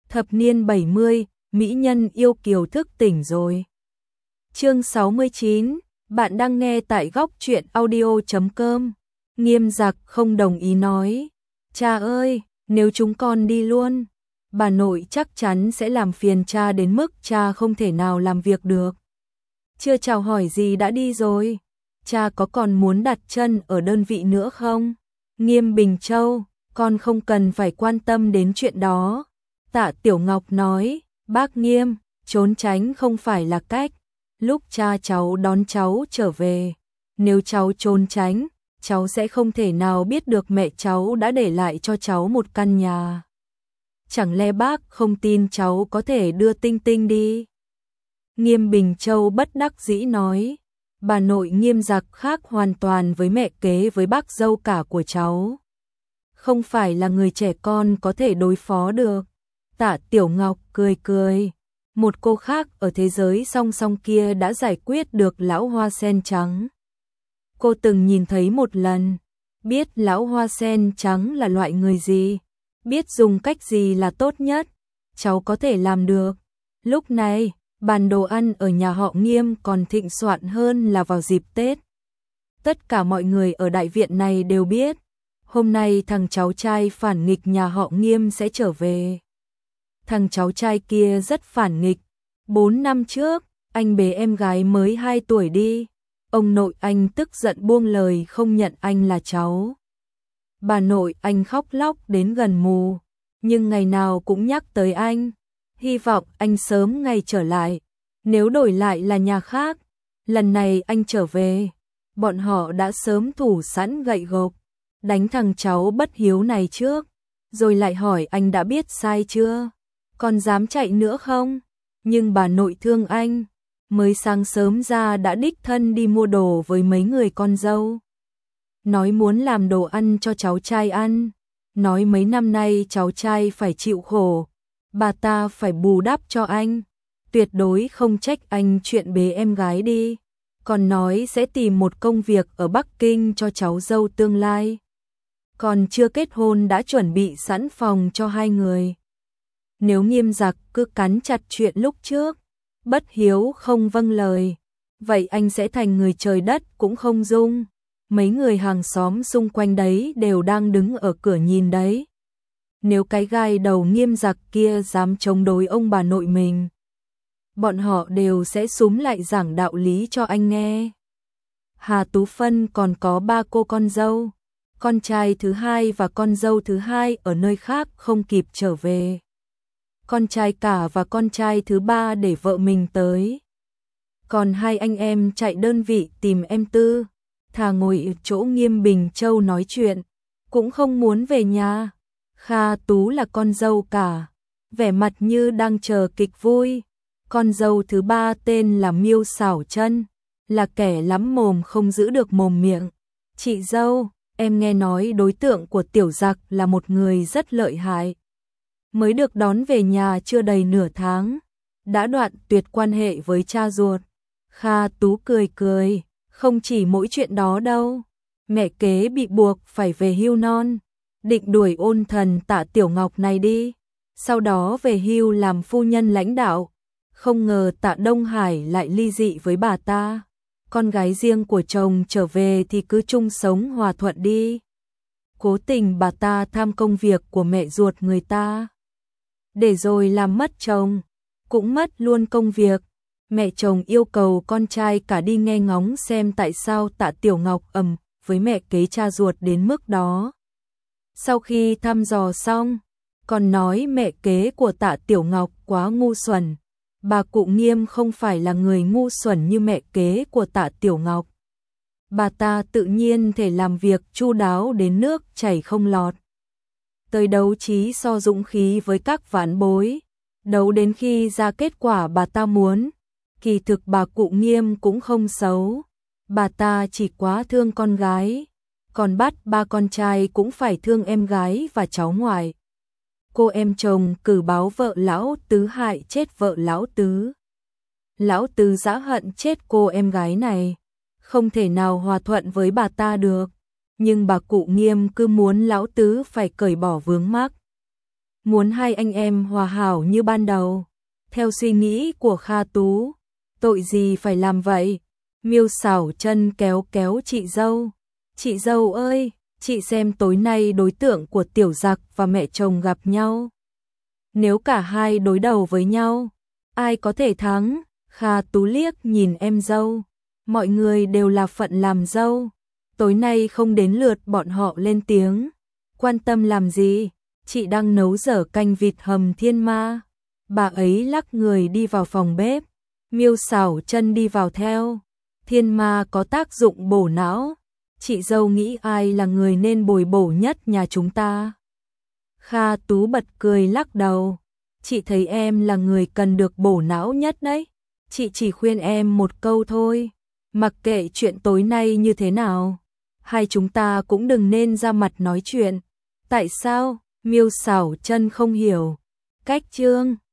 Thập niên 70, mỹ nhân yêu kiều thức tỉnh rồi. Chương 69, bạn đang nghe tại góc truyện audio.com. Nghiêm Giặc không đồng ý nói, cha ơi, nếu chúng con đi luôn, bà nội chắc chắn sẽ làm phiền cha đến mức cha không thể nào làm việc được. Chưa chào hỏi gì đã đi rồi, cha có còn muốn đặt chân ở đơn vị nữa không? Nghiêm Bình Châu, con không cần phải quan tâm đến chuyện đó. Tạ Tiểu Ngọc nói, bác Nghiêm, trốn tránh không phải là cách. Lúc cha cháu đón cháu trở về, nếu cháu trốn tránh, cháu sẽ không thể nào biết được mẹ cháu đã để lại cho cháu một căn nhà. Chẳng lẽ bác không tin cháu có thể đưa Tinh Tinh đi? Nghiêm Bình Châu bất đắc dĩ nói, bà nội Nghiêm Giặc khác hoàn toàn với mẹ kế với bác dâu cả của cháu. Không phải là người trẻ con có thể đối phó được. Tạ Tiểu Ngọc cười cười, một cô khác ở thế giới song song kia đã giải quyết được lão hoa sen trắng. Cô từng nhìn thấy một lần, biết lão hoa sen trắng là loại người gì, biết dùng cách gì là tốt nhất, cháu có thể làm được. Lúc này, bàn đồ ăn ở nhà họ Nghiêm còn thịnh soạn hơn là vào dịp Tết. Tất cả mọi người ở đại viện này đều biết, hôm nay thằng cháu trai phản nghịch nhà họ Nghiêm sẽ trở về. Thằng cháu trai kia rất phản nghịch. 4 năm trước, anh bế em gái mới 2 tuổi đi. Ông nội anh tức giận buông lời không nhận anh là cháu. Bà nội anh khóc lóc đến gần mù, nhưng ngày nào cũng nhắc tới anh. Hy vọng anh sớm ngày trở lại. Nếu đổi lại là nhà khác, lần này anh trở về, bọn họ đã sớm thủ sẵn gậy gộc, đánh thằng cháu bất hiếu này trước, rồi lại hỏi anh đã biết sai chưa? Còn dám chạy nữa không? Nhưng bà nội thương anh, mới sáng sớm ra đã đích thân đi mua đồ với mấy người con dâu. Nói muốn làm đồ ăn cho cháu trai ăn, nói mấy năm nay cháu trai phải chịu khổ, bà ta phải bù đắp cho anh, tuyệt đối không trách anh chuyện bế em gái đi, còn nói sẽ tìm một công việc ở Bắc Kinh cho cháu dâu tương lai. Còn chưa kết hôn đã chuẩn bị sẵn phòng cho hai người. Nếu Nghiêm Giặc cứ cắn chặt chuyện lúc trước, bất hiếu không vâng lời, vậy anh sẽ thành người trời đất cũng không dung. Mấy người hàng xóm xung quanh đấy đều đang đứng ở cửa nhìn đấy. Nếu cái gai đầu Nghiêm Giặc kia dám chống đối ông bà nội mình, bọn họ đều sẽ xúm lại giảng đạo lý cho anh nghe. Hà Tú Phân còn có 3 cô con dâu, con trai thứ hai và con dâu thứ hai ở nơi khác không kịp trở về. Con trai cả và con trai thứ ba để vợ mình tới. Còn 2 anh em chạy đơn vị tìm em Tư, thà ngồi ở chỗ Nghiêm Bình Châu nói chuyện, cũng không muốn về nhà. Kha Tú là con dâu cả, vẻ mặt như đang chờ kịch vui. Con dâu thứ ba tên là Miêu Xảo Chân, là kẻ lắm mồm không giữ được mồm miệng. Chị dâu, em nghe nói đối tượng của Tiểu Giặc là một người rất lợi hại. Mới được đón về nhà chưa đầy nửa tháng, đã đoạn tuyệt quan hệ với cha ruột. Kha Tú cười cười, không chỉ mỗi chuyện đó đâu. Mẹ kế bị buộc phải về hưu non, định đuổi ôn thần Tạ Tiểu Ngọc này đi, sau đó về hưu làm phu nhân lãnh đạo. Không ngờ Tạ Đông Hải lại ly dị với bà ta. Con gái riêng của chồng trở về thì cứ chung sống hòa thuận đi. Cố tình bà ta tham công việc của mẹ ruột người ta, để rồi làm mất chồng, cũng mất luôn công việc. Mẹ chồng yêu cầu con trai cả đi nghe ngóng xem tại sao Tạ Tiểu Ngọc ầm với mẹ kế cha ruột đến mức đó. Sau khi thăm dò xong, còn nói mẹ kế của Tạ Tiểu Ngọc quá ngu xuẩn. Bà cụ Nghiêm không phải là người ngu xuẩn như mẹ kế của Tạ Tiểu Ngọc. Bà ta tự nhiên thể làm việc chu đáo đến nước chảy không lọt. Tới đấu trí so dũng khí với các vãn bối, đấu đến khi ra kết quả bà ta muốn. Kỳ thực bà cụ Nghiêm cũng không xấu, bà ta chỉ quá thương con gái, còn bắt 3 con trai cũng phải thương em gái và cháu ngoại. Cô em chồng cử báo vợ lão tứ hại chết vợ lão tứ. Lão tứ dã hận chết cô em gái này, không thể nào hòa thuận với bà ta được, nhưng bà cụ Nghiêm cứ muốn lão tứ phải cởi bỏ vướng mắc. muốn hai anh em hòa hảo như ban đầu. Theo suy nghĩ của Kha Tú, tội gì phải làm vậy? Miêu Xảo Chân kéo kéo chị dâu. Chị dâu ơi, chị xem tối nay đối tượng của Tiểu Giặc và mẹ chồng gặp nhau. Nếu cả hai đối đầu với nhau, ai có thể thắng? Kha Tú liếc nhìn em dâu. Mọi người đều là phận làm dâu. Tối nay không đến lượt bọn họ lên tiếng. Quan tâm làm gì? Chị đang nấu dở canh vịt hầm thiên ma. Bà ấy lắc người đi vào phòng bếp. Miêu Xảo Chân đi vào theo. Thiên ma có tác dụng bổ não. Chị dâu nghĩ ai là người nên bồi bổ nhất nhà chúng ta? Kha Tú bật cười lắc đầu. Chị thấy em là người cần được bổ não nhất đấy. Chị chỉ khuyên em một câu thôi. Mặc kệ chuyện tối nay như thế nào, hai chúng ta cũng đừng nên ra mặt nói chuyện. Tại sao? Miêu Xảo Chân không hiểu. Cách Trương